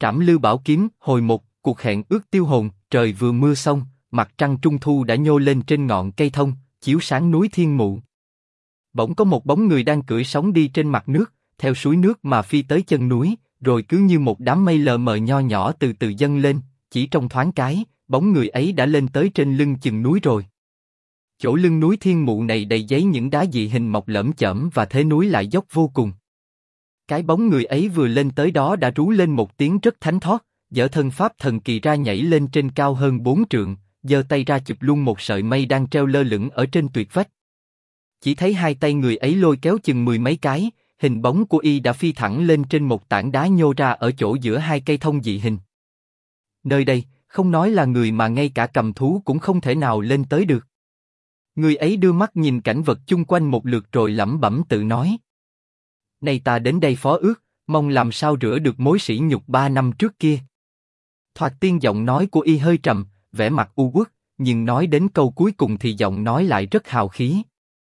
Trảm Lư Bảo Kiếm, hồi 1, cuộc hẹn ước tiêu hồn. Trời vừa mưa xong, mặt trăng trung thu đã nhô lên trên ngọn cây thông, chiếu sáng núi Thiên Mụ. Bỗng có một bóng người đang cưỡi sóng đi trên mặt nước, theo suối nước mà phi tới chân núi, rồi cứ như một đám mây lờ mờ nho nhỏ từ từ dâng lên, chỉ trong thoáng cái, bóng người ấy đã lên tới trên lưng chừng núi rồi. Chỗ lưng núi Thiên Mụ này đầy giấy những đá dị hình mọc lởm chởm và thế núi lại dốc vô cùng. Cái bóng người ấy vừa lên tới đó đã rú lên một tiếng rất thánh thót, giở thân pháp thần kỳ ra nhảy lên trên cao hơn 4 trượng, giơ tay ra chụp luôn một sợi mây đang treo lơ lửng ở trên tuyệt vách. Chỉ thấy hai tay người ấy lôi kéo chừng 10 mấy cái, hình bóng của y đã phi thẳng lên trên một tảng đá nhô ra ở chỗ giữa hai cây thông dị hình. Nơi đây, không nói là người mà ngay cả cầm thú cũng không thể nào lên tới được. Người ấy đưa mắt nhìn cảnh vật chung quanh một lượt rồi lẩm bẩm tự nói: Này ta đến đây phó ước, mong làm sao rửa được mối sỉ nhục 3 năm trước kia. Thoạt tiên giọng nói của y hơi trầm, vẻ mặt u uất, nhưng nói đến câu cuối cùng thì giọng nói lại rất hào khí.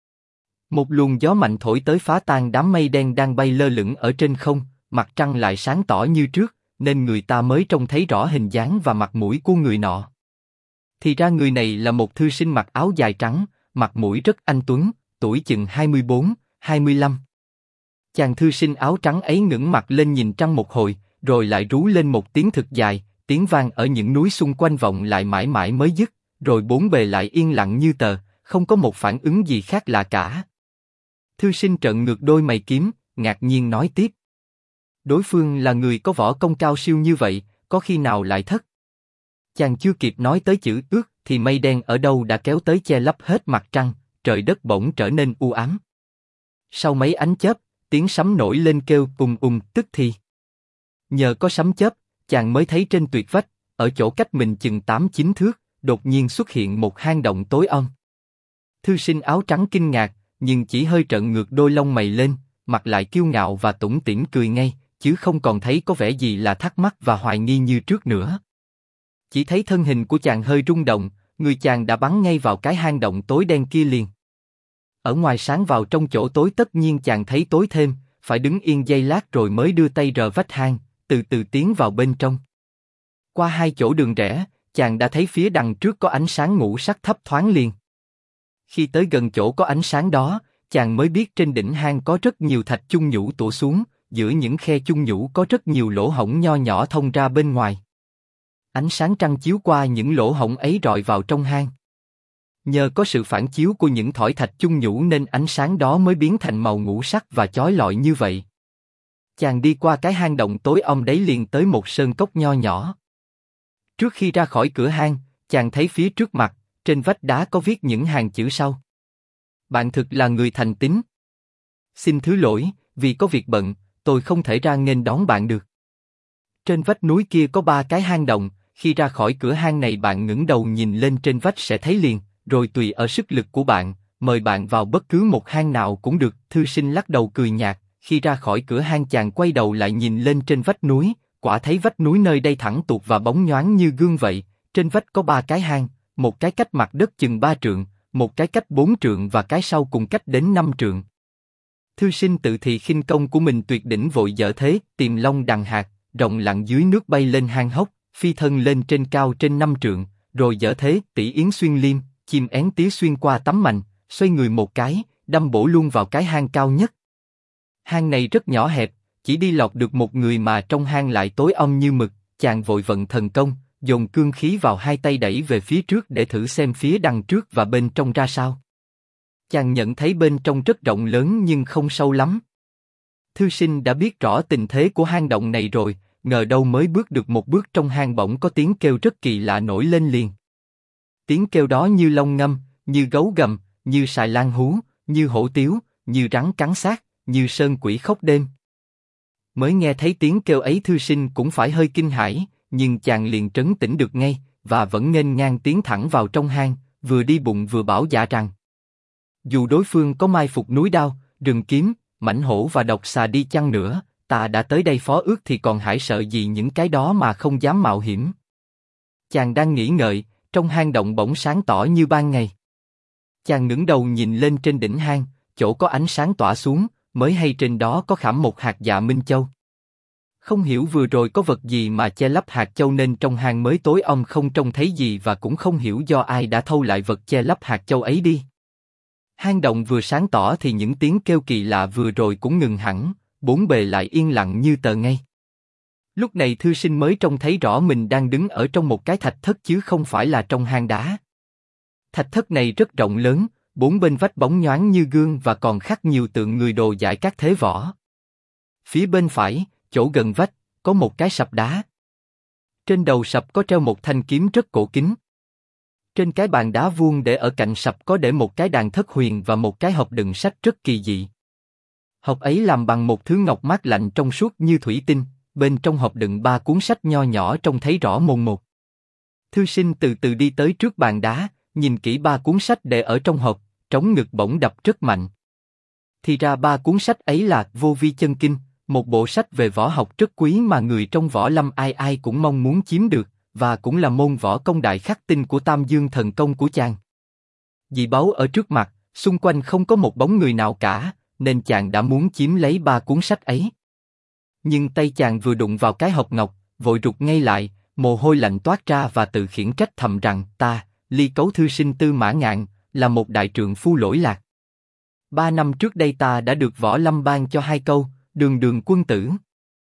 Một luồng gió mạnh thổi tới phá tan đám mây đen đang bay lơ lửng ở trên không, mặt trăng lại sáng tỏ như trước, nên người ta mới trông thấy rõ hình dáng và mặt mũi của người nọ. Thì ra người này là một thư sinh mặc áo dài trắng, mặt mũi rất anh tuấn, tuổi chừng 24, 25. Chàng thư sinh áo trắng ấy ngẩng mặt lên nhìn trăng một hồi, rồi lại rú lên một tiếng thực dài, tiếng vang ở những núi xung quanh vọng lại mãi mãi mới dứt, rồi bốn bề lại yên lặng như tờ, không có một phản ứng gì khác lạ cả. Thư sinh trợn ngược đôi mày kiếm, ngạc nhiên nói tiếp: Đối phương là người có võ công cao siêu như vậy, có khi nào lại thất? Chàng chưa kịp nói tới chữ ước, thì mây đen ở đâu đã kéo tới che lấp hết mặt trăng, trời đất bỗng trở nên u ám. Sau mấy ánh chớp, tiếng sấm nổi lên kêu tức thì. Nhờ có sấm chớp, chàng mới thấy trên tuyệt vách, ở chỗ cách mình chừng 8-9 thước, đột nhiên xuất hiện một hang động tối om. Thư sinh áo trắng kinh ngạc, nhưng chỉ hơi trợn ngược đôi lông mày lên, mặt lại kiêu ngạo và tủm tỉm cười ngay, chứ không còn thấy có vẻ gì là thắc mắc và hoài nghi như trước nữa. Chỉ thấy thân hình của chàng hơi rung động, người chàng đã bắn ngay vào cái hang động tối đen kia liền. Ở ngoài sáng vào trong chỗ tối tất nhiên chàng thấy tối thêm, phải đứng yên giây lát rồi mới đưa tay rờ vách hang, từ từ tiến vào bên trong. Qua hai chỗ đường rẽ, chàng đã thấy phía đằng trước có ánh sáng ngũ sắc thấp thoáng liền. Khi tới gần chỗ có ánh sáng đó, chàng mới biết trên đỉnh hang có rất nhiều thạch chung nhũ tụ xuống, giữa những khe chung nhũ có rất nhiều lỗ hổng nho nhỏ thông ra bên ngoài. Ánh sáng trăng chiếu qua những lỗ hổng ấy rọi vào trong hang. Nhờ có sự phản chiếu của những thỏi thạch chung nhũ nên ánh sáng đó mới biến thành màu ngũ sắc và chói lọi như vậy. Chàng đi qua cái hang động tối om đấy liền tới một sơn cốc nho nhỏ. Trước khi ra khỏi cửa hang, chàng thấy phía trước mặt, trên vách đá có viết những hàng chữ sau: Bạn thực là người thành tín. Xin thứ lỗi, vì có việc bận, tôi không thể ra nghênh đón bạn được. Trên vách núi kia có 3 cái hang động, khi ra khỏi cửa hang này bạn ngẩng đầu nhìn lên trên vách sẽ thấy liền, rồi tùy ở sức lực của bạn, mời bạn vào bất cứ một hang nào cũng được. Thư sinh lắc đầu cười nhạt, khi ra khỏi cửa hang chàng quay đầu lại nhìn lên trên vách núi, quả thấy vách núi nơi đây thẳng tuột và bóng nhoáng như gương vậy, trên vách có 3 cái hang, một cái cách mặt đất chừng 3 trượng, một cái cách 4 trượng và cái sau cùng cách đến 5 trượng. Thư sinh tự thì khinh công của mình tuyệt đỉnh vội dở thế, tìm long đằng hạt, rồng lặn dưới nước bay lên hang hốc, phi thân lên trên cao trên 5 trượng, rồi dở thế tỷ yến xuyên liêm, chim én tía xuyên qua tấm mành, xoay người một cái, đâm bổ luôn vào cái hang cao nhất. Hang này rất nhỏ hẹp, chỉ đi lọt được một người mà trong hang lại tối om như mực. Chàng vội vận thần công, dồn cương khí vào hai tay đẩy về phía trước để thử xem phía đằng trước và bên trong ra sao. Chàng nhận thấy bên trong rất rộng lớn nhưng không sâu lắm. Thư sinh đã biết rõ tình thế của hang động này rồi, ngờ đâu mới bước được một bước trong hang bỗng có tiếng kêu rất kỳ lạ nổi lên liền. Tiếng kêu đó như long ngâm, như gấu gầm, như sài lan hú, như hổ tiếu, như rắn cắn xác, như sơn quỷ khóc đêm. Mới nghe thấy tiếng kêu ấy thư sinh cũng phải hơi kinh hãi, nhưng chàng liền trấn tĩnh được ngay, và vẫn nghênh ngang tiến thẳng vào trong hang, vừa đi bụng vừa bảo dạ rằng: Dù đối phương có mai phục núi đao, rừng kiếm, mãnh hổ và độc xà đi chăng nữa, ta đã tới đây phó ước thì còn hãi sợ gì những cái đó mà không dám mạo hiểm. Chàng đang nghĩ ngợi, trong hang động bỗng sáng tỏ như ban ngày. Chàng ngẩng đầu nhìn lên trên đỉnh hang, chỗ có ánh sáng tỏa xuống, mới hay trên đó có khảm một hạt dạ minh châu. Không hiểu vừa rồi có vật gì mà che lấp hạt châu nên trong hang mới tối om không trông thấy gì và cũng không hiểu do ai đã thâu lại vật che lấp hạt châu ấy đi. Hang động vừa sáng tỏ thì những tiếng kêu kỳ lạ vừa rồi cũng ngừng hẳn, bốn bề lại yên lặng như tờ ngay. Lúc này thư sinh mới trông thấy rõ mình đang đứng ở trong một cái thạch thất chứ không phải là trong hang đá. Thạch thất này rất rộng lớn, bốn bên vách bóng nhoáng như gương và còn khắc nhiều tượng người đồ giải các thế võ. Phía bên phải, chỗ gần vách, có một cái sập đá. Trên đầu sập có treo một thanh kiếm rất cổ kính. Trên cái bàn đá vuông để ở cạnh sập có để một cái đàn thất huyền và một cái hộp đựng sách rất kỳ dị. Hộp ấy làm bằng một thứ ngọc mát lạnh trong suốt như thủy tinh, bên trong hộp đựng 3 cuốn sách nho nhỏ trông thấy rõ mồn một. Thư sinh từ từ đi tới trước bàn đá, nhìn kỹ 3 cuốn sách để ở trong hộp, trống ngực bỗng đập rất mạnh. Thì ra 3 cuốn sách ấy là Vô Vi Chân Kinh, một bộ sách về võ học rất quý mà người trong võ lâm ai ai cũng mong muốn chiếm được, và cũng là môn võ công đại khắc tinh của Tam Dương thần công của chàng. Dị báu ở trước mặt, xung quanh không có một bóng người nào cả, nên chàng đã muốn chiếm lấy 3 cuốn sách ấy. Nhưng tay chàng vừa đụng vào cái hộp ngọc, vội rụt ngay lại, mồ hôi lạnh toát ra và tự khiển trách thầm rằng ta, Ly Cấu thư sinh Tư Mã Ngạn, là một đại trượng phu lỗi lạc. 3 năm trước đây ta đã được võ lâm ban cho 2 câu, đường đường quân tử.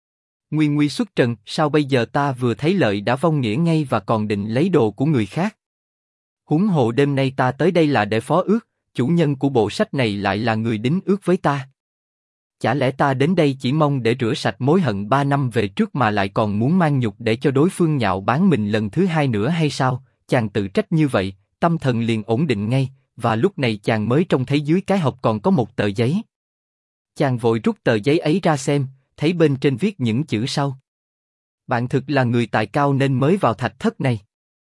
Nguy nguy xuất trần, sao bây giờ ta vừa thấy lợi đã vong nghĩa ngay và còn định lấy đồ của người khác. Huống hộ đêm nay ta tới đây là để phó ước, chủ nhân của bộ sách này lại là người đính ước với ta. Chả lẽ ta đến đây chỉ mong để rửa sạch mối hận 3 năm về trước mà lại còn muốn mang nhục để cho đối phương nhạo báng mình lần thứ 2 nữa hay sao? Chàng tự trách như vậy, tâm thần liền ổn định ngay, và lúc này chàng mới trông thấy dưới cái hộp còn có một tờ giấy. Chàng vội rút tờ giấy ấy ra xem, thấy bên trên viết những chữ sau: bạn thực là người tài cao nên mới vào thạch thất này.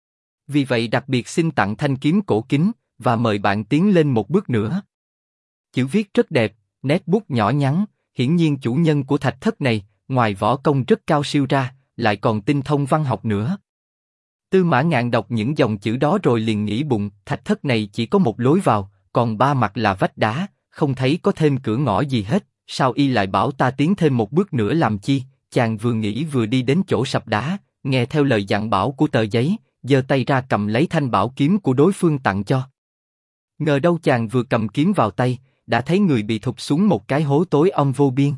Vì vậy đặc biệt xin tặng thanh kiếm cổ kính, và mời bạn tiến lên một bước nữa. Chữ viết rất đẹp, nét bút nhỏ nhắn, hiển nhiên chủ nhân của thạch thất này, ngoài võ công rất cao siêu ra, lại còn tinh thông văn học nữa. Tư Mã Ngạn đọc những dòng chữ đó rồi liền nghĩ bụng, thạch thất này chỉ có một lối vào, còn 3 mặt là vách đá, không thấy có thêm cửa ngõ gì hết, sao y lại bảo ta tiến thêm một bước nữa làm chi? Chàng vừa nghĩ vừa đi đến chỗ sập đá, nghe theo lời dặn bảo của tờ giấy, giơ tay ra cầm lấy thanh bảo kiếm của đối phương tặng cho. Ngờ đâu chàng vừa cầm kiếm vào tay, đã thấy người bị thụt xuống một cái hố tối om vô biên.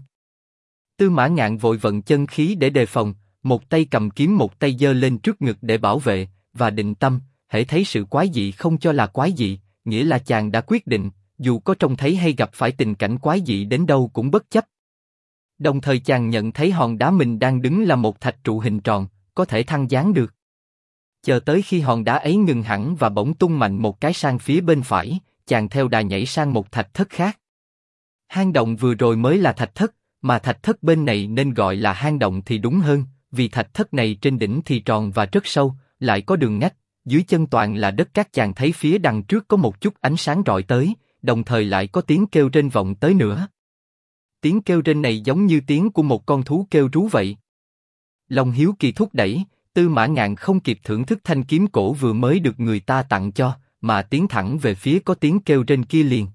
Tư Mã Ngạn vội vận chân khí để đề phòng, một tay cầm kiếm một tay giơ lên trước ngực để bảo vệ, và định tâm, hễ thấy sự quái dị không cho là quái dị, nghĩa là chàng đã quyết định, dù có trông thấy hay gặp phải tình cảnh quái dị đến đâu cũng bất chấp. Đồng thời chàng nhận thấy hòn đá mình đang đứng là một thạch trụ hình tròn, có thể thăng dáng được. Chờ tới khi hòn đá ấy ngừng hẳn và bỗng tung mạnh một cái sang phía bên phải, chàng theo đà nhảy sang một thạch thất khác. Hang động vừa rồi mới là thạch thất, mà thạch thất bên này nên gọi là hang động thì đúng hơn, vì thạch thất này trên đỉnh thì tròn và rất sâu, lại có đường ngách, dưới chân toàn là đất cát. Chàng thấy phía đằng trước có một chút ánh sáng rọi tới, đồng thời lại có tiếng kêu rên vọng tới nữa. Tiếng kêu rên này giống như tiếng của một con thú kêu rú vậy. Lòng hiếu kỳ thúc đẩy, Tư Mã Ngạn không kịp thưởng thức thanh kiếm cổ vừa mới được người ta tặng cho, mà tiến thẳng về phía có tiếng kêu rên kia liền.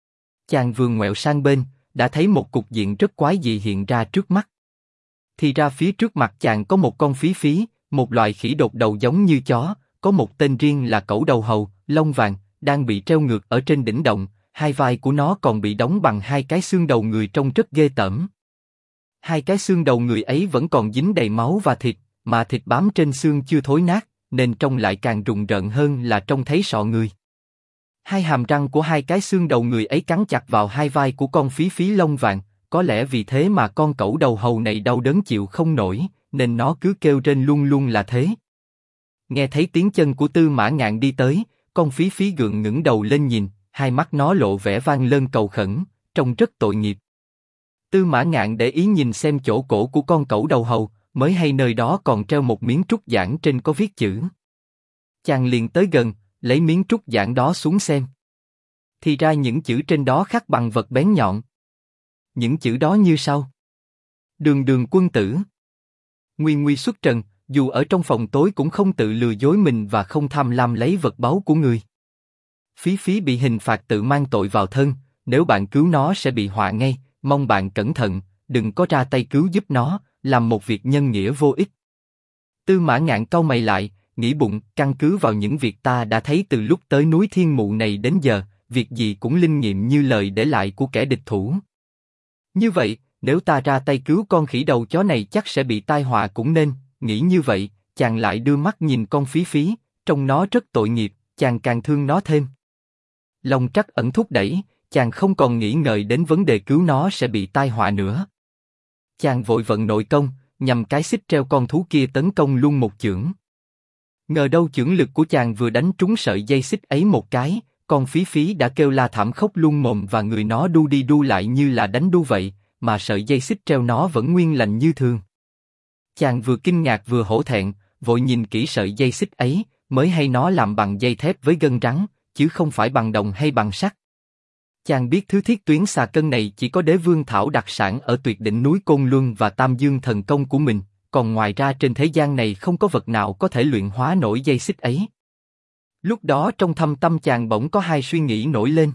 Chàng vừa ngoẹo sang bên, đã thấy một cục diện rất quái dị hiện ra trước mắt. Thì ra phía trước mặt chàng có một con phí phí, một loài khỉ đột đầu giống như chó, có một tên riêng là cẩu đầu hầu, lông vàng, đang bị treo ngược ở trên đỉnh động, hai vai của nó còn bị đóng bằng 2 cái xương đầu người trông rất ghê tởm. 2 cái xương đầu người ấy vẫn còn dính đầy máu và thịt, mà thịt bám trên xương chưa thối nát, nên trông lại càng rùng rợn hơn là trông thấy sọ người. 2 hàm răng của 2 cái xương đầu người ấy cắn chặt vào 2 vai của con phí phí lông vàng, có lẽ vì thế mà con cẩu đầu hầu này đau đớn chịu không nổi, nên nó cứ kêu rên luôn luôn là thế. Nghe thấy tiếng chân của Tư Mã Ngạn đi tới, con phí phí gượng ngẩng đầu lên nhìn, hai mắt nó lộ vẻ van lơn cầu khẩn, trông rất tội nghiệp. Tư Mã Ngạn để ý nhìn xem chỗ cổ của con cẩu đầu hầu, mới hay nơi đó còn treo một miếng trúc giản trên có viết chữ. Chàng liền tới gần, lấy miếng trúc giản đó xuống xem. Thì ra những chữ trên đó khắc bằng vật bén nhọn. Những chữ đó như sau: đường đường quân tử, nguy nguy xuất trần, dù ở trong phòng tối cũng không tự lừa dối mình và không tham lam lấy vật báu của người. Phí phí bị hình phạt tự mang tội vào thân, nếu bạn cứu nó sẽ bị họa ngay, mong bạn cẩn thận, đừng có ra tay cứu giúp nó, làm một việc nhân nghĩa vô ích. Tư Mã Ngạn cau mày lại, nghĩ bụng, căn cứ vào những việc ta đã thấy từ lúc tới núi Thiên Mụ này đến giờ, việc gì cũng linh nghiệm như lời để lại của kẻ địch thủ. Như vậy, nếu ta ra tay cứu con khỉ đầu chó này chắc sẽ bị tai họa cũng nên, nghĩ như vậy, chàng lại đưa mắt nhìn con Phí Phí, trông nó rất tội nghiệp, chàng càng thương nó thêm. Lòng trắc ẩn thúc đẩy, chàng không còn nghĩ ngợi đến vấn đề cứu nó sẽ bị tai họa nữa. Chàng vội vận nội công, nhằm cái xích treo con thú kia tấn công luôn một chưởng. Ngờ đâu chưởng lực của chàng vừa đánh trúng sợi dây xích ấy một cái, con Phí Phí đã kêu la thảm khóc luôn mồm và người nó đu đi đu lại như là đánh đu vậy, mà sợi dây xích treo nó vẫn nguyên lành như thường. Chàng vừa kinh ngạc vừa hổ thẹn, vội nhìn kỹ sợi dây xích ấy, mới hay nó làm bằng dây thép với gân rắn, chứ không phải bằng đồng hay bằng sắt. Chàng biết thứ thiết tuyến xà cân này chỉ có Đế Vương Thảo đặc sản ở tuyệt đỉnh núi Côn Luân và Tam Dương thần công của mình, còn ngoài ra trên thế gian này không có vật nào có thể luyện hóa nổi dây xích ấy. Lúc đó trong thâm tâm chàng bỗng có hai suy nghĩ nổi lên.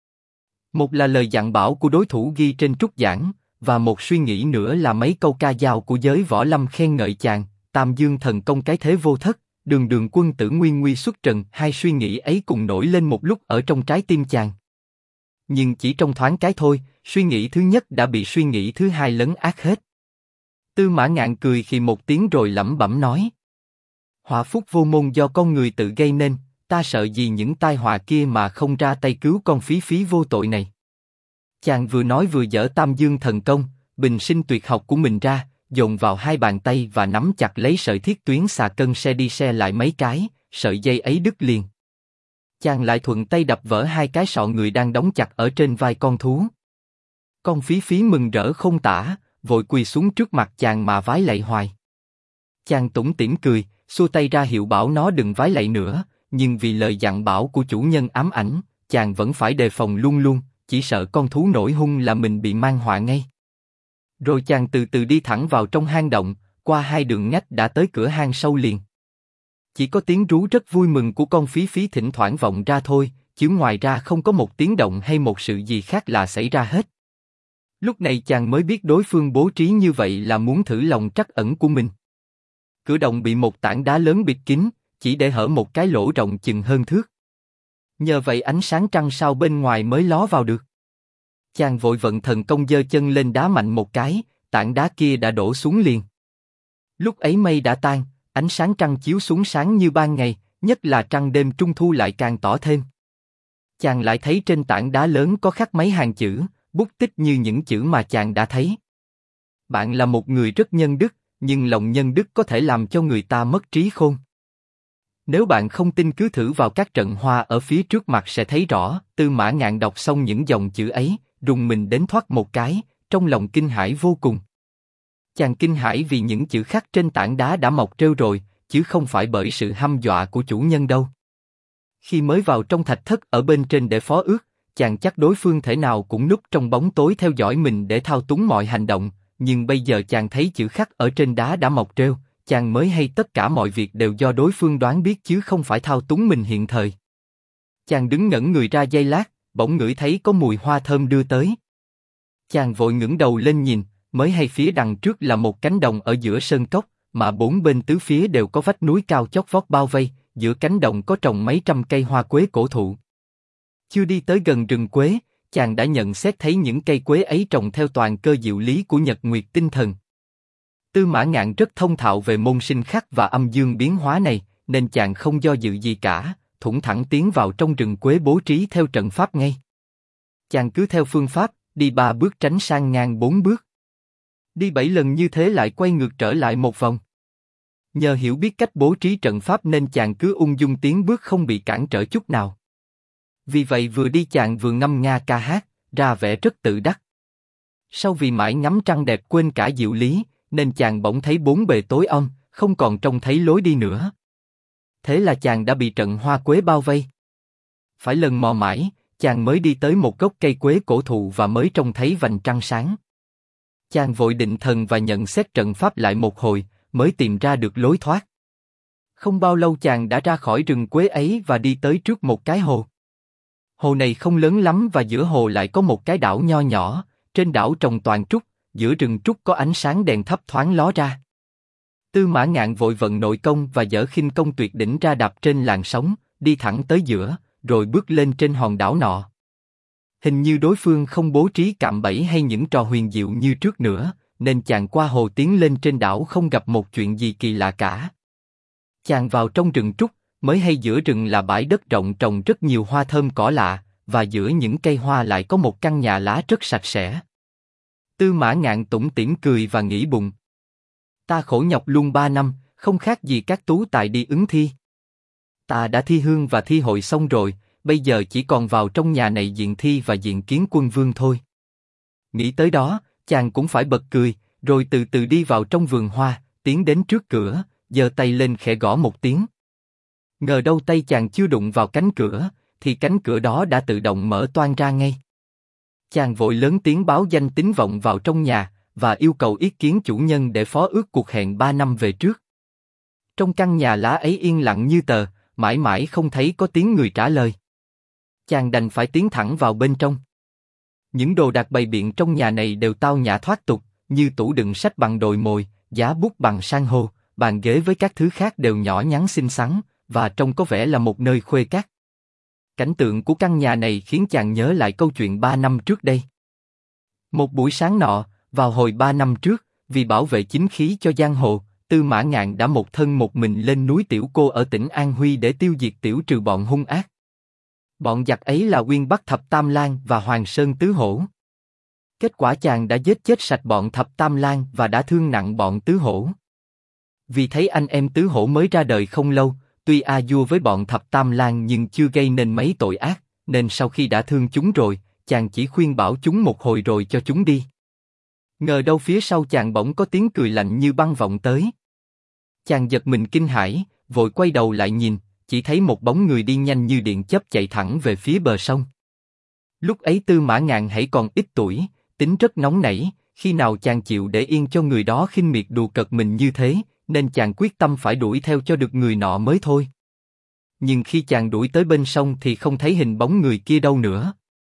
Một là lời dặn bảo của đối thủ ghi trên trúc giảng, và một suy nghĩ nữa là mấy câu ca dao của giới võ lâm khen ngợi chàng, Tam Dương thần công cái thế vô thất, đường đường quân tử nguyên nguy xuất trần. Hai suy nghĩ ấy cùng nổi lên một lúc ở trong trái tim chàng. Nhưng chỉ trong thoáng cái thôi, suy nghĩ thứ nhất đã bị suy nghĩ thứ hai lấn át hết. Tư Mã Ngạn cười khi một tiếng rồi lẩm bẩm nói: họa phúc vô môn do con người tự gây nên, ta sợ gì những tai họa kia mà không ra tay cứu con Phí Phí vô tội này. Chàng vừa nói vừa giở Tam Dương thần công, bình sinh tuyệt học của mình ra, dồn vào hai bàn tay và nắm chặt lấy sợi thiết tuyến xà cân xe đi xe lại mấy cái, sợi dây ấy đứt liền. Chàng lại thuận tay đập vỡ hai cái sọ người đang đóng chặt ở trên vai con thú. Con Phí Phí mừng rỡ không tả, vội quỳ xuống trước mặt chàng mà vái lạy hoài. Chàng tủm tỉm cười, xua tay ra hiệu bảo nó đừng vái lạy nữa, nhưng vì lời dặn bảo của chủ nhân ám ảnh, chàng vẫn phải đề phòng luôn luôn, chỉ sợ con thú nổi hung là mình bị mang họa ngay. Rồi chàng từ từ đi thẳng vào trong hang động, qua hai đường ngách đã tới cửa hang sâu liền. Chỉ có tiếng rú rất vui mừng của con Phí Phí thỉnh thoảng vọng ra thôi, chứ ngoài ra không có một tiếng động hay một sự gì khác lạ xảy ra hết. Lúc này chàng mới biết đối phương bố trí như vậy là muốn thử lòng trắc ẩn của mình. Cửa động bị một tảng đá lớn bịt kín, chỉ để hở một cái lỗ rộng chừng hơn thước. Nhờ vậy ánh sáng trăng sao bên ngoài mới ló vào được. Chàng vội vận thần công giơ chân lên đá mạnh một cái, tảng đá kia đã đổ xuống liền. Lúc ấy mây đã tan, ánh sáng trăng chiếu xuống sáng như ban ngày, nhất là trăng đêm trung thu lại càng tỏ thêm. Chàng lại thấy trên tảng đá lớn có khắc mấy hàng chữ, bút tích như những chữ mà chàng đã thấy. Bạn là một người rất nhân đức, nhưng lòng nhân đức có thể làm cho người ta mất trí khôn. Nếu bạn không tin cứ thử vào các trận hoa ở phía trước mặt sẽ thấy rõ. Tư Mã Ngạn đọc xong những dòng chữ ấy, rùng mình đến thoát một cái, trong lòng kinh hãi vô cùng. Chàng kinh hãi vì những chữ khắc trên tảng đá đã mọc rêu rồi, chứ không phải bởi sự hăm dọa của chủ nhân đâu. Khi mới vào trong thạch thất ở bên trên để phó ước, chàng chắc đối phương thể nào cũng núp trong bóng tối theo dõi mình để thao túng mọi hành động, nhưng bây giờ chàng thấy chữ khắc ở trên đá đã mọc rêu, chàng mới hay tất cả mọi việc đều do đối phương đoán biết chứ không phải thao túng mình hiện thời. Chàng đứng ngẩn người ra giây lát, bỗng ngửi thấy có mùi hoa thơm đưa tới. Chàng vội ngẩng đầu lên nhìn, mới hay phía đằng trước là một cánh đồng ở giữa sơn cốc, mà bốn bên tứ phía đều có vách núi cao chót vót bao vây, giữa cánh đồng có trồng mấy trăm cây hoa quế cổ thụ. Chưa đi tới gần rừng quế, chàng đã nhận xét thấy những cây quế ấy trồng theo toàn cơ diệu lý của Nhật Nguyệt tinh thần. Tư Mã Ngạn rất thông thạo về môn sinh khắc và âm dương biến hóa này, nên chàng không do dự gì cả, thủng thẳng tiến vào trong rừng quế bố trí theo trận pháp ngay. Chàng cứ theo phương pháp, đi 3 bước tránh sang ngang 4 bước. Đi 7 lần như thế lại quay ngược trở lại một vòng. Nhờ hiểu biết cách bố trí trận pháp nên chàng cứ ung dung tiến bước không bị cản trở chút nào. Vì vậy vừa đi chàng vừa ngâm nga ca hát, ra vẻ rất tự đắc. Sau vì mãi ngắm trăng đẹp quên cả diệu lý, nên chàng bỗng thấy bốn bề tối om, không còn trông thấy lối đi nữa. Thế là chàng đã bị trận hoa quế bao vây. Phải lần mò mãi, chàng mới đi tới một gốc cây quế cổ thụ và mới trông thấy vành trăng sáng. Chàng vội định thần và nhận xét trận pháp lại một hồi, mới tìm ra được lối thoát. Không bao lâu chàng đã ra khỏi rừng quế ấy và đi tới trước một cái hồ. Hồ này không lớn lắm và giữa hồ lại có một cái đảo nho nhỏ, trên đảo trồng toàn trúc, giữa rừng trúc có ánh sáng đèn thấp thoáng ló ra. Tư Mã Ngạn vội vận nội công và dở khinh công tuyệt đỉnh ra đạp trên làn sóng, đi thẳng tới giữa, rồi bước lên trên hòn đảo nọ. Hình như đối phương không bố trí cạm bẫy hay những trò huyền diệu như trước nữa, nên chàng qua hồ tiến lên trên đảo không gặp một chuyện gì kỳ lạ cả. Chàng vào trong rừng trúc, mới hay giữa rừng là bãi đất rộng trồng rất nhiều hoa thơm cỏ lạ, và giữa những cây hoa lại có một căn nhà lá rất sạch sẽ. Tư Mã Ngạn tủm tỉm cười và nghĩ bụng: ta khổ nhọc luôn 3 năm, không khác gì các tú tài đi ứng thi. Ta đã thi hương và thi hội xong rồi, bây giờ chỉ còn vào trong nhà này diện thi và diện kiến quân vương thôi. Nghĩ tới đó, chàng cũng phải bật cười, rồi từ từ đi vào trong vườn hoa, tiến đến trước cửa, giơ tay lên khẽ gõ một tiếng. Ngờ đâu tay chàng chưa đụng vào cánh cửa, thì cánh cửa đó đã tự động mở toang ra ngay. Chàng vội lớn tiếng báo danh tính vọng vào trong nhà, và yêu cầu ý kiến chủ nhân để phó ước cuộc hẹn 3 năm về trước. Trong căn nhà lá ấy yên lặng như tờ, mãi mãi không thấy có tiếng người trả lời. Chàng đành phải tiến thẳng vào bên trong. Những đồ đạc bày biện trong nhà này đều tao nhã thoát tục, như tủ đựng sách bằng đồi mồi, giá bút bằng san hô, bàn ghế với các thứ khác đều nhỏ nhắn xinh xắn, và trông có vẻ là một nơi khuê các. Cảnh tượng của căn nhà này khiến chàng nhớ lại câu chuyện 3 năm trước đây. Một buổi sáng nọ, vào hồi 3 năm trước, vì bảo vệ chính khí cho giang hồ, Tư Mã Ngạn đã một thân một mình lên núi Tiểu Cô ở tỉnh An Huy để tiêu diệt tiểu trừ bọn hung ác. Bọn giặc ấy là Uyên Bắc Thập Tam Lang và Hoàng Sơn Tứ Hổ. Kết quả chàng đã giết chết sạch bọn Thập Tam Lang và đã thương nặng bọn Tứ Hổ. Vì thấy anh em Tứ Hổ mới ra đời không lâu, tuy a vua với bọn Thập Tam Lang nhưng chưa gây nên mấy tội ác, nên sau khi đã thương chúng rồi, chàng chỉ khuyên bảo chúng một hồi rồi cho chúng đi. Ngờ đâu phía sau chàng bỗng có tiếng cười lạnh như băng vọng tới. Chàng giật mình kinh hãi, vội quay đầu lại nhìn, chỉ thấy một bóng người đi nhanh như điện chớp chạy thẳng về phía bờ sông. Lúc ấy Tư Mã Ngạn hãy còn ít tuổi, tính rất nóng nảy, khi nào chàng chịu để yên cho người đó khinh miệt đùa cợt mình như thế, nên chàng quyết tâm phải đuổi theo cho được người nọ mới thôi. Nhưng khi chàng đuổi tới bên sông thì không thấy hình bóng người kia đâu nữa.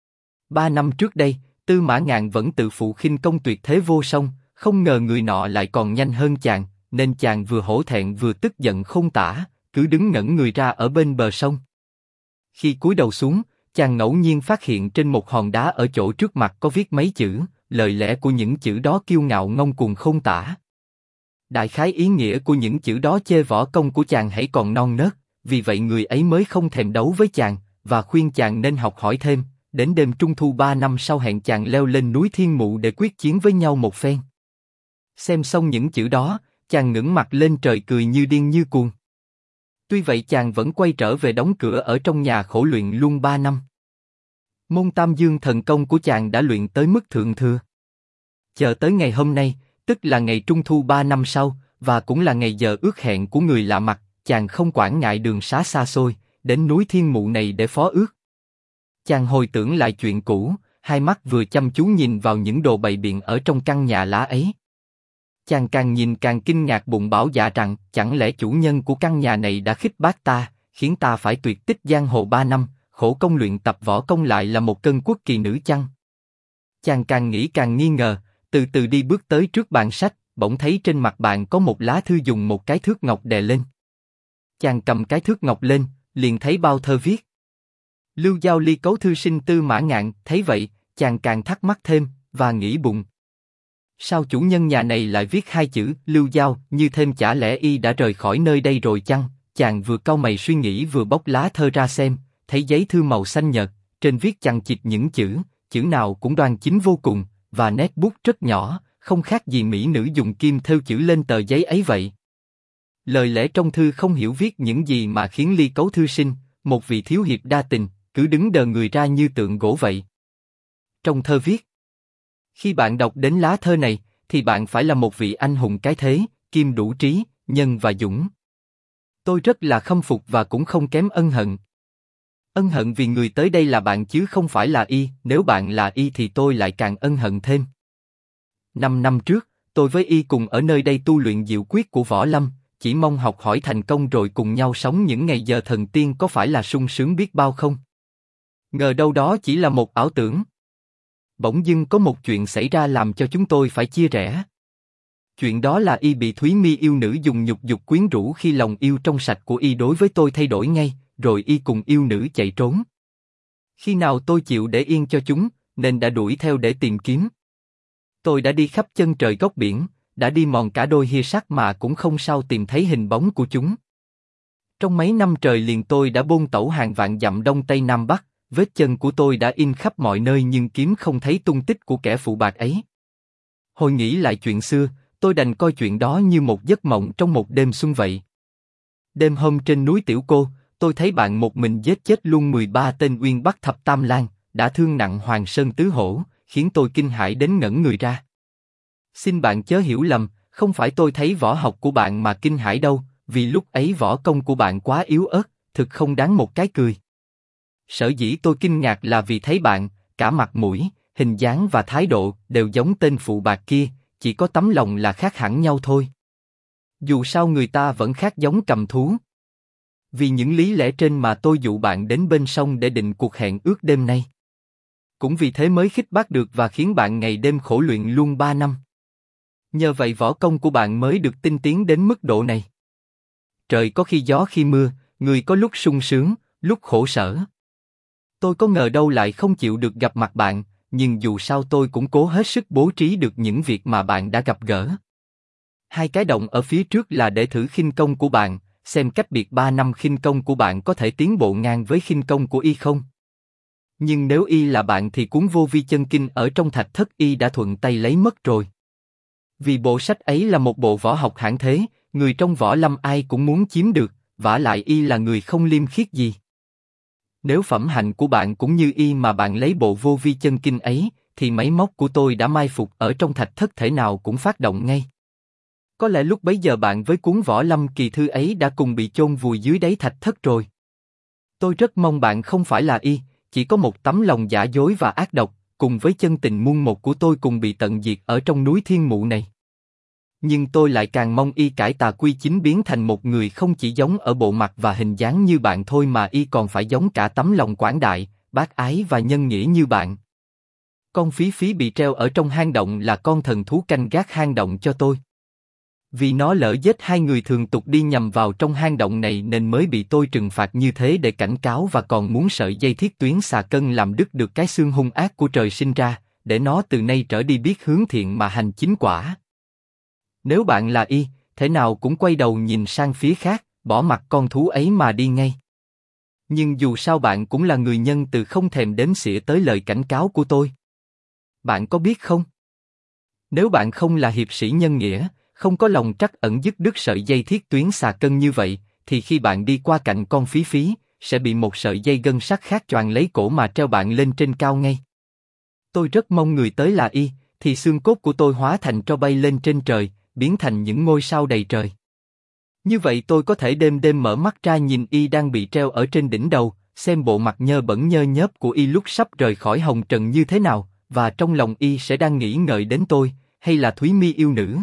3 năm trước đây, Tư Mã Ngạn vẫn tự phụ khinh công tuyệt thế vô song, không ngờ người nọ lại còn nhanh hơn chàng, nên chàng vừa hổ thẹn vừa tức giận không tả, cứ đứng ngẩn người ra ở bên bờ sông. Khi cúi đầu xuống, chàng ngẫu nhiên phát hiện trên một hòn đá ở chỗ trước mặt có viết mấy chữ, lời lẽ của những chữ đó kiêu ngạo ngông cuồng không tả. Đại khái ý nghĩa của những chữ đó chê võ công của chàng hãy còn non nớt, vì vậy người ấy mới không thèm đấu với chàng, và khuyên chàng nên học hỏi thêm. Đến đêm trung thu 3 năm sau hẹn chàng leo lên núi Thiên Mụ để quyết chiến với nhau một phen. Xem xong những chữ đó, chàng ngẩng mặt lên trời cười như điên như cuồng. Tuy vậy chàng vẫn quay trở về đóng cửa ở trong nhà khổ luyện luôn 3 năm. Môn Tam Dương thần công của chàng đã luyện tới mức thượng thừa. Chờ tới ngày hôm nay, tức là ngày trung thu 3 năm sau, và cũng là ngày giờ ước hẹn của người lạ mặt, chàng không quản ngại đường xá xa xôi, đến núi Thiên Mụ này để phó ước. Chàng hồi tưởng lại chuyện cũ, hai mắt vừa chăm chú nhìn vào những đồ bày biện ở trong căn nhà lá ấy. Chàng càng nhìn càng kinh ngạc, bụng bảo dạ rằng chẳng lẽ chủ nhân của căn nhà này đã khích bác ta, khiến ta phải tuyệt tích giang hồ 3 năm, khổ công luyện tập võ công lại là một cân quốc kỳ nữ chăng? Chàng càng nghĩ càng nghi ngờ, từ từ đi bước tới trước bàn sách, bỗng thấy trên mặt bàn có một lá thư dùng một cái thước ngọc đè lên. Chàng cầm cái thước ngọc lên, liền thấy bao thơ viết. Lưu Giao ly cấu thư sinh Tư Mã Ngạn. Thấy vậy, chàng càng thắc mắc thêm, và nghĩ bụng. Sao chủ nhân nhà này lại viết hai chữ Lưu Giao, như thêm chả lẽ y đã rời khỏi nơi đây rồi chăng? Chàng vừa cau mày suy nghĩ vừa bóc lá thơ ra xem, thấy giấy thư màu xanh nhợt, trên viết chằng chịt những chữ nào cũng đoan chính vô cùng, và nét bút rất nhỏ, không khác gì mỹ nữ dùng kim thêu chữ lên tờ giấy ấy vậy. Lời lẽ trong thư không hiểu viết những gì mà khiến ly cấu thư sinh, một vị thiếu hiệp đa tình, cứ đứng đờ người ra như tượng gỗ vậy. Trong thơ viết: khi bạn đọc đến lá thơ này, thì bạn phải là một vị anh hùng cái thế, kim đủ trí, nhân và dũng. Tôi rất là khâm phục và cũng không kém ân hận. Ân hận vì người tới đây là bạn chứ không phải là y, nếu bạn là y thì tôi lại càng ân hận thêm. 5 năm trước, tôi với y cùng ở nơi đây tu luyện diệu quyết của võ lâm, chỉ mong học hỏi thành công rồi cùng nhau sống những ngày giờ thần tiên, có phải là sung sướng biết bao không? Ngờ đâu đó chỉ là một ảo tưởng. Bỗng dưng có một chuyện xảy ra làm cho chúng tôi phải chia rẽ. Chuyện đó là y bị Thúy Mi yêu nữ dùng nhục dục quyến rũ khi lòng yêu trong sạch của y đối với tôi thay đổi ngay, rồi y cùng yêu nữ chạy trốn. Khi nào tôi chịu để yên cho chúng, nên đã đuổi theo để tìm kiếm. Tôi đã đi khắp chân trời góc biển, đã đi mòn cả đôi hia sắt mà cũng không sao tìm thấy hình bóng của chúng. Trong mấy năm trời liền tôi đã bôn tẩu hàng vạn dặm đông tây nam bắc, vết chân của tôi đã in khắp mọi nơi nhưng kiếm không thấy tung tích của kẻ phụ bạc ấy. Hồi nghĩ lại chuyện xưa, tôi đành coi chuyện đó như một giấc mộng trong một đêm xuân vậy. Đêm hôm trên núi Tiểu Cô, tôi thấy bạn một mình giết chết luôn 13 tên Uyên Bắc Thập Tam Lang, đã thương nặng Hoàng Sơn Tứ Hổ, khiến tôi kinh hãi đến ngẩn người ra. Xin bạn chớ hiểu lầm, không phải tôi thấy võ học của bạn mà kinh hãi đâu, vì lúc ấy võ công của bạn quá yếu ớt, thực không đáng một cái cười. Sở dĩ tôi kinh ngạc là vì thấy bạn, cả mặt mũi, hình dáng và thái độ đều giống tên phụ bạc kia, chỉ có tấm lòng là khác hẳn nhau thôi. Dù sao người ta vẫn khác giống cầm thú. Vì những lý lẽ trên mà tôi dụ bạn đến bên sông để định cuộc hẹn ước đêm nay. Cũng vì thế mới khích bác được và khiến bạn ngày đêm khổ luyện luôn 3 năm. Nhờ vậy võ công của bạn mới được tinh tiến đến mức độ này. Trời có khi gió khi mưa, người có lúc sung sướng, lúc khổ sở. Tôi có ngờ đâu lại không chịu được gặp mặt bạn, nhưng dù sao tôi cũng cố hết sức bố trí được những việc mà bạn đã gặp gỡ. 2 cái động ở phía trước là để thử khinh công của bạn, xem cách biệt 3 năm khinh công của bạn có thể tiến bộ ngang với khinh công của y không. Nhưng nếu y là bạn thì cuốn vô vi chân kinh ở trong thạch thất y đã thuận tay lấy mất rồi. Vì bộ sách ấy là một bộ võ học hạng thế, người trong võ lâm ai cũng muốn chiếm được, vả lại y là người không liêm khiết gì. Nếu phẩm hạnh của bạn cũng như y mà bạn lấy bộ vô vi chân kinh ấy, thì máy móc của tôi đã mai phục ở trong thạch thất thể nào cũng phát động ngay. Có lẽ lúc bấy giờ bạn với cuốn võ lâm kỳ thư ấy đã cùng bị chôn vùi dưới đáy thạch thất rồi. Tôi rất mong bạn không phải là y, chỉ có một tấm lòng giả dối và ác độc, cùng với chân tình muôn một của tôi cùng bị tận diệt ở trong núi thiên mụ này. Nhưng tôi lại càng mong y cải tà quy chính biến thành một người không chỉ giống ở bộ mặt và hình dáng như bạn thôi mà y còn phải giống cả tấm lòng quảng đại, bác ái và nhân nghĩa như bạn. Con Phí Phí bị treo ở trong hang động là con thần thú canh gác hang động cho tôi. Vì nó lỡ giết 2 người thường tục đi nhầm vào trong hang động này nên mới bị tôi trừng phạt như thế để cảnh cáo và còn muốn sợi dây thiết tuyến xà cân làm đứt được cái xương hung ác của trời sinh ra, để nó từ nay trở đi biết hướng thiện mà hành chính quả. Nếu bạn là y, thế nào cũng quay đầu nhìn sang phía khác, bỏ mặc con thú ấy mà đi ngay. Nhưng dù sao bạn cũng là người nhân từ không thèm đếm xỉa tới lời cảnh cáo của tôi. Bạn có biết không? Nếu bạn không là hiệp sĩ nhân nghĩa, không có lòng trắc ẩn dứt đứt sợi dây thiết tuyến xà cân như vậy, thì khi bạn đi qua cạnh con Phí Phí, sẽ bị một sợi dây gân sắt khác choàng lấy cổ mà treo bạn lên trên cao ngay. Tôi rất mong người tới là y, thì xương cốt của tôi hóa thành tro bay lên trên trời, biến thành những ngôi sao đầy trời. Như vậy tôi có thể đêm đêm mở mắt ra nhìn y đang bị treo ở trên đỉnh đầu, xem bộ mặt nhơ bẩn nhơ nhớp của y lúc sắp rời khỏi hồng trần như thế nào, và trong lòng y sẽ đang nghĩ ngợi đến tôi, hay là Thúy Mi yêu nữ.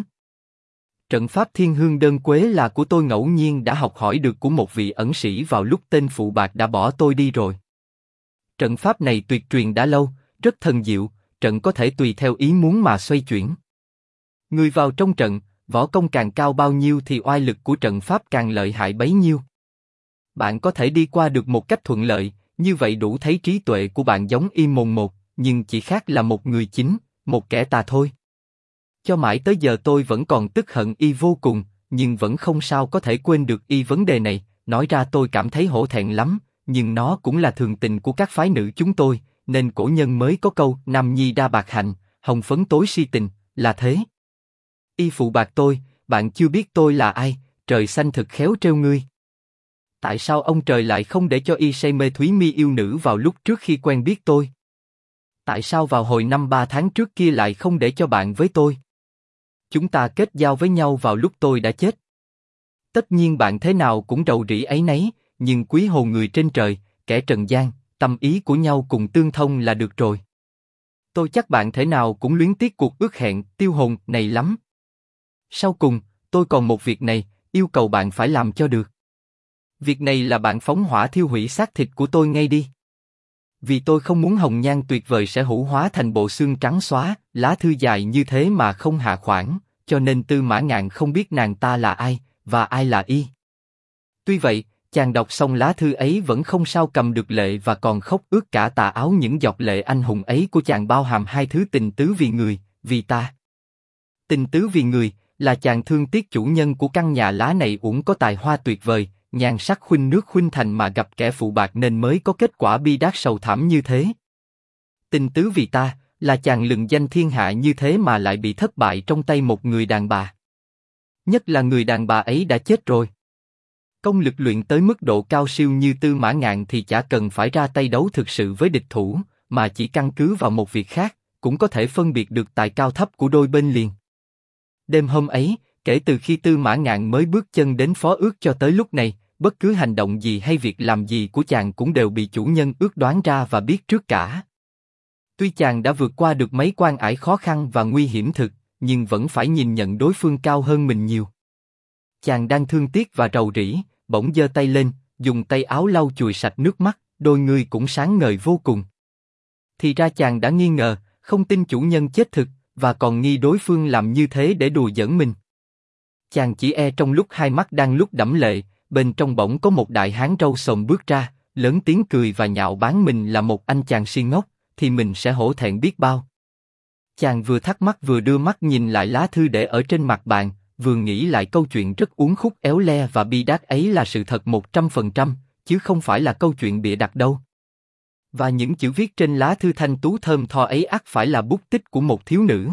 Trận pháp Thiên Hương Đơn Quế là của tôi ngẫu nhiên đã học hỏi được của một vị ẩn sĩ vào lúc tên phụ bạc đã bỏ tôi đi rồi. Trận pháp này tuyệt truyền đã lâu, rất thần diệu, trận có thể tùy theo ý muốn mà xoay chuyển. Người vào trong trận, võ công càng cao bao nhiêu thì oai lực của trận pháp càng lợi hại bấy nhiêu. Bạn có thể đi qua được một cách thuận lợi, như vậy đủ thấy trí tuệ của bạn giống y mồn một, nhưng chỉ khác là một người chính, một kẻ tà thôi. Cho mãi tới giờ tôi vẫn còn tức hận y vô cùng, nhưng vẫn không sao có thể quên được y vấn đề này, nói ra tôi cảm thấy hổ thẹn lắm, nhưng nó cũng là thường tình của các phái nữ chúng tôi, nên cổ nhân mới có câu nam nhi đa bạc hạnh, hồng phấn tối si tình, là thế. Y phụ bạc tôi, bạn chưa biết tôi là ai, trời xanh thực khéo trêu ngươi. Tại sao ông trời lại không để cho y say mê Thúy Mi yêu nữ vào lúc trước khi quen biết tôi? Tại sao vào hồi năm 3 tháng trước kia lại không để cho bạn với tôi? Chúng ta kết giao với nhau vào lúc tôi đã chết. Tất nhiên bạn thế nào cũng rầu rĩ áy náy, nhưng quý hồn người trên trời, kẻ trần gian, tâm ý của nhau cùng tương thông là được rồi. Tôi chắc bạn thế nào cũng luyến tiếc cuộc ước hẹn tiêu hồn này lắm. Sau cùng, tôi còn một việc này, yêu cầu bạn phải làm cho được. Việc này là bạn phóng hỏa thiêu hủy xác thịt của tôi ngay đi. Vì tôi không muốn hồng nhan tuyệt vời sẽ hủ hóa thành bộ xương trắng xóa, lá thư dài như thế mà không hạ khoản, cho nên Tư Mã Ngạn không biết nàng ta là ai, và ai là y. Tuy vậy, chàng đọc xong lá thư ấy vẫn không sao cầm được lệ và còn khóc ướt cả tà áo. Những giọt lệ anh hùng ấy của chàng bao hàm hai thứ tình tứ vì người, vì ta. Tình tứ vì người là chàng thương tiếc chủ nhân của căn nhà lá này uổng có tài hoa tuyệt vời, nhan sắc khuynh nước khuynh thành mà gặp kẻ phụ bạc nên mới có kết quả bi đát sầu thảm như thế. Tình tứ vì ta là chàng lừng danh thiên hạ như thế mà lại bị thất bại trong tay một người đàn bà. Nhất là người đàn bà ấy đã chết rồi. Công lực luyện tới mức độ cao siêu như Tư Mã Ngạn thì chả cần phải ra tay đấu thực sự với địch thủ, mà chỉ căn cứ vào một việc khác, cũng có thể phân biệt được tài cao thấp của đôi bên liền. Đêm hôm ấy, kể từ khi Tư Mã Ngạn mới bước chân đến Phó Ước cho tới lúc này, bất cứ hành động gì hay việc làm gì của chàng cũng đều bị chủ nhân ước đoán ra và biết trước cả. Tuy chàng đã vượt qua được mấy quan ải khó khăn và nguy hiểm thực, nhưng vẫn phải nhìn nhận đối phương cao hơn mình nhiều. Chàng đang thương tiếc và rầu rĩ, bỗng giơ tay lên, dùng tay áo lau chùi sạch nước mắt, đôi người cũng sáng ngời vô cùng. Thì ra chàng đã nghi ngờ, không tin chủ nhân chết thực, và còn nghi đối phương làm như thế để đùa giỡn mình. Chàng chỉ e trong lúc hai mắt đang lúc đẫm lệ, bên trong bỗng có một đại hán râu xồm bước ra, lớn tiếng cười và nhạo báng mình là một anh chàng si ngốc, thì mình sẽ hổ thẹn biết bao. Chàng vừa thắc mắc vừa đưa mắt nhìn lại lá thư để ở trên mặt bàn, vừa nghĩ lại câu chuyện rất uốn khúc éo le và bi đát ấy là sự thật 100%, chứ không phải là câu chuyện bịa đặt đâu. Và những chữ viết trên lá thư thanh tú thơm tho ấy ắt phải là bút tích của một thiếu nữ.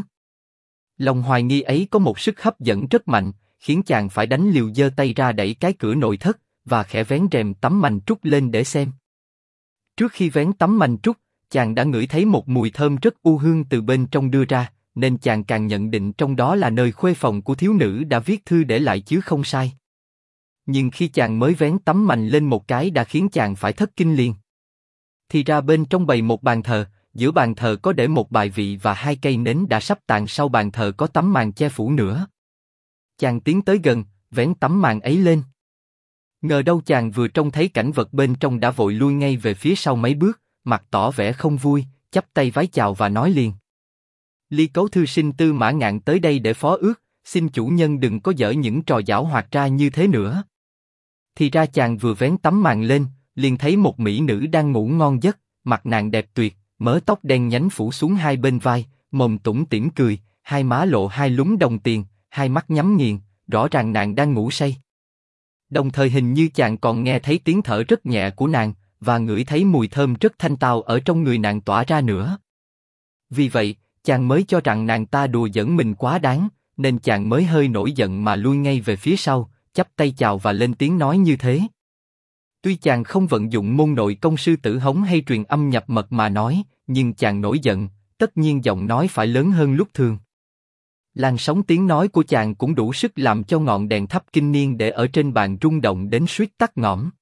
Lòng hoài nghi ấy có một sức hấp dẫn rất mạnh, khiến chàng phải đánh liều giơ tay ra đẩy cái cửa nội thất, và khẽ vén rèm tấm mành trúc lên để xem. Trước khi vén tấm mành trúc, chàng đã ngửi thấy một mùi thơm rất u hương từ bên trong đưa ra, nên chàng càng nhận định trong đó là nơi khuê phòng của thiếu nữ đã viết thư để lại chứ không sai. Nhưng khi chàng mới vén tấm mành lên một cái đã khiến chàng phải thất kinh liền. Thì ra bên trong bày một bàn thờ, giữa bàn thờ có để một bài vị và hai cây nến đã sắp tàn, sau bàn thờ có tấm màn che phủ nữa. Chàng tiến tới gần, vén tấm màn ấy lên. Ngờ đâu chàng vừa trông thấy cảnh vật bên trong đã vội lui ngay về phía sau mấy bước, mặt tỏ vẻ không vui, chắp tay vái chào và nói liền: Ly cấu thư sinh Tư Mã Ngạn tới đây để phó ước, xin chủ nhân đừng có dở những trò giảo hoạt ra như thế nữa. Thì ra chàng vừa vén tấm màn lên, liền thấy một mỹ nữ đang ngủ ngon giấc, mặt nàng đẹp tuyệt, mớ tóc đen nhánh phủ xuống hai bên vai, mồm tủm tỉm cười, hai má lộ hai lúm đồng tiền, hai mắt nhắm nghiền, rõ ràng nàng đang ngủ say. Đồng thời hình như chàng còn nghe thấy tiếng thở rất nhẹ của nàng, và ngửi thấy mùi thơm rất thanh tao ở trong người nàng tỏa ra nữa. Vì vậy, chàng mới cho rằng nàng ta đùa giỡn mình quá đáng, nên chàng mới hơi nổi giận mà lui ngay về phía sau, chắp tay chào và lên tiếng nói như thế. Tuy chàng không vận dụng môn nội công sư tử hống hay truyền âm nhập mật mà nói, nhưng chàng nổi giận, tất nhiên giọng nói phải lớn hơn lúc thường. Làn sóng tiếng nói của chàng cũng đủ sức làm cho ngọn đèn thắp kinh niên để ở trên bàn rung động đến suýt tắt ngõm.